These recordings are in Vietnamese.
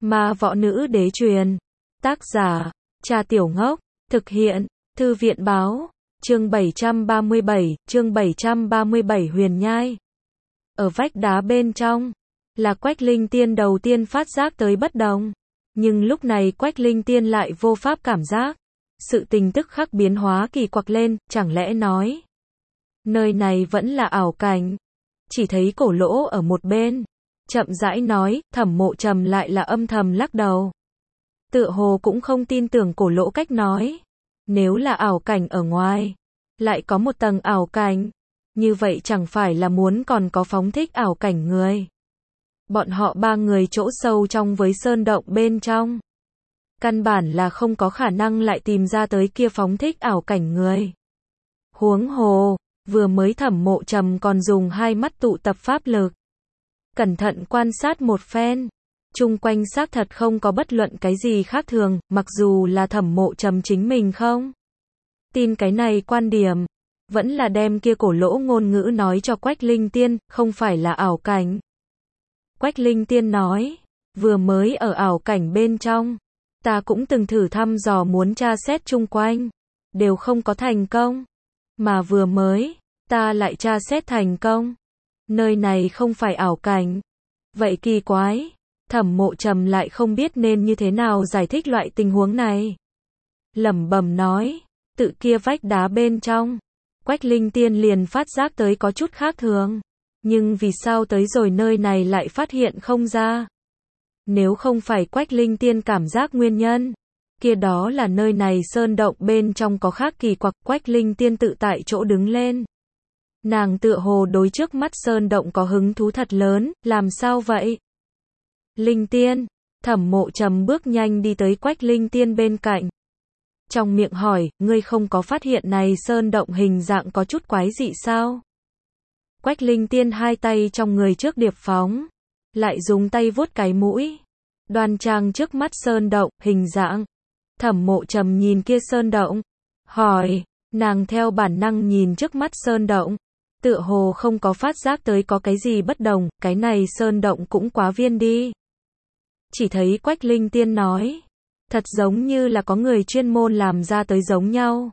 Ma Võ Nữ Đế truyền. Tác giả, Trà Tiểu Ngốc. Thực hiện, Thư viện Báo. Chương 737 Huyền Nhai. Ở vách đá bên trong, là Quách Linh Tiên đầu tiên phát giác tới bất đồng. Nhưng lúc này Quách Linh Tiên lại vô pháp cảm giác. Sự tình tức khắc biến hóa kỳ quặc lên, chẳng lẽ nói nơi này vẫn là ảo cảnh. Chỉ thấy Cổ Lỗ ở một bên, chậm rãi nói, Thẩm Mộ Trầm lại là âm thầm lắc đầu. Tựa hồ cũng không tin tưởng Cổ Lỗ cách nói. Nếu là ảo cảnh ở ngoài, lại có một tầng ảo cảnh, như vậy chẳng phải là muốn còn có phóng thích ảo cảnh người. Bọn họ ba người chỗ sâu trong với sơn động bên trong, căn bản là không có khả năng lại tìm ra tới kia phóng thích ảo cảnh người. Huống hồ, vừa mới Thẩm Mộ Trầm còn dùng hai mắt tụ tập pháp lực, cẩn thận quan sát một phen, chung quanh xác thật không có bất luận cái gì khác thường, mặc dù là Thẩm Mộ Trầm chính mình không tin cái này quan điểm, vẫn là đem kia Cổ Lỗ ngôn ngữ nói cho Quách Linh Tiên, không phải là ảo cảnh. Quách Linh Tiên nói, vừa mới ở ảo cảnh bên trong, ta cũng từng thử thăm dò muốn tra xét chung quanh, đều không có thành công. Mà vừa mới, ta lại tra xét thành công. Nơi này không phải ảo cảnh. Vậy kỳ quái, Thẩm Mộ Trầm lại không biết nên như thế nào giải thích loại tình huống này. Lẩm bẩm nói, tự kia vách đá bên trong, Quách Linh Tiên liền phát giác tới có chút khác thường. Nhưng vì sao tới rồi nơi này lại phát hiện không ra? Nếu không phải Quách Linh Tiên cảm giác nguyên nhân, kia đó là nơi này sơn động bên trong có khác kỳ quặc. Quách Linh Tiên tự tại chỗ đứng lên. Nàng tựa hồ đối trước mắt sơn động có hứng thú thật lớn, làm sao vậy? Linh Tiên, Thẩm Mộ Trầm bước nhanh đi tới Quách Linh Tiên bên cạnh. Trong miệng hỏi, ngươi không có phát hiện này sơn động hình dạng có chút quái dị sao? Quách Linh Tiên hai tay trong người trước điệp phóng, lại dùng tay vuốt cái mũi, đoan trang trước mắt sơn động, hình dạng. Thẩm Mộ Trầm nhìn kia sơn động, hỏi, nàng theo bản năng nhìn trước mắt sơn động, tựa hồ không có phát giác tới có cái gì bất đồng, cái này sơn động cũng quá viên đi. Chỉ thấy Quách Linh Tiên nói, thật giống như là có người chuyên môn làm ra tới giống nhau.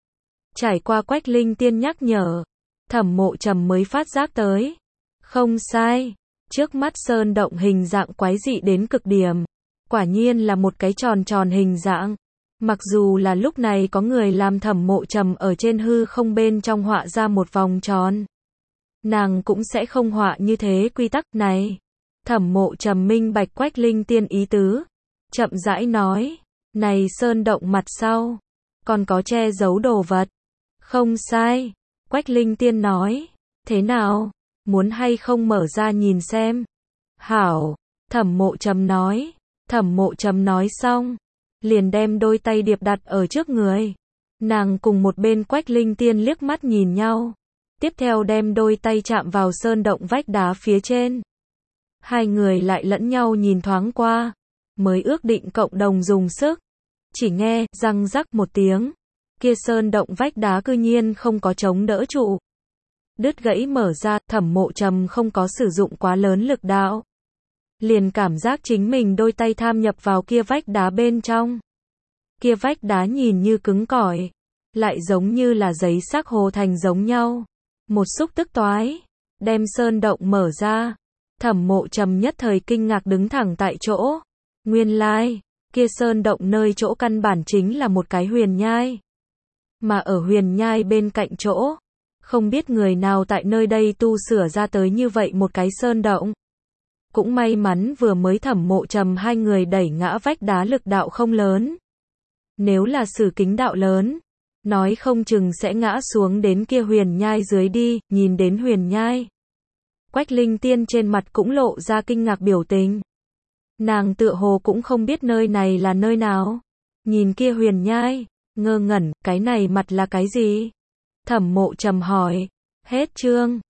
Trải qua Quách Linh Tiên nhắc nhở, Thẩm Mộ Trầm mới phát giác tới. Không sai, trước mắt sơn động hình dạng quái dị đến cực điểm. Quả nhiên là một cái tròn tròn hình dạng. Mặc dù là lúc này có người làm Thẩm Mộ Trầm ở trên hư không bên trong họa ra một vòng tròn, nàng cũng sẽ không họa như thế quy tắc này. Thẩm Mộ Trầm minh bạch Quách Linh Tiên ý tứ, chậm rãi nói, này sơn động mặt sau, còn có che giấu đồ vật. Không sai, Quách Linh Tiên nói, thế nào, muốn hay không mở ra nhìn xem? Hảo, Thẩm Mộ Trầm nói. Thẩm Mộ Trầm nói xong, liền đem đôi tay điệp đặt ở trước người. Nàng cùng một bên Quách Linh Tiên liếc mắt nhìn nhau, tiếp theo đem đôi tay chạm vào sơn động vách đá phía trên. Hai người lại lẫn nhau nhìn thoáng qua, mới ước định cộng đồng dùng sức. Chỉ nghe, răng rắc một tiếng, kia sơn động vách đá cư nhiên không có chống đỡ trụ. Đứt gãy mở ra, Thẩm Mộ Trầm không có sử dụng quá lớn lực đạo. Liền cảm giác chính mình đôi tay tham nhập vào kia vách đá bên trong. Kia vách đá nhìn như cứng cỏi, lại giống như là giấy xác hồ thành giống nhau. Một xúc tức toái, đem sơn động mở ra. Thẩm Mộ Trầm nhất thời kinh ngạc đứng thẳng tại chỗ. Nguyên lai, kia sơn động nơi chỗ căn bản chính là một cái huyền nhai. Mà ở huyền nhai bên cạnh chỗ, không biết người nào tại nơi đây tu sửa ra tới như vậy một cái sơn động. Cũng may mắn vừa mới Thẩm Mộ Trầm hai người đẩy ngã vách đá lực đạo không lớn. Nếu là sử kính đạo lớn, nói không chừng sẽ ngã xuống đến kia huyền nhai dưới đi. Nhìn đến huyền nhai, Quách Linh Tiên trên mặt cũng lộ ra kinh ngạc biểu tình. Nàng tựa hồ cũng không biết nơi này là nơi nào. Nhìn kia huyền nhai, ngơ ngẩn, cái này mặt là cái gì? Thẩm Mộ Trầm hỏi. Hết chương.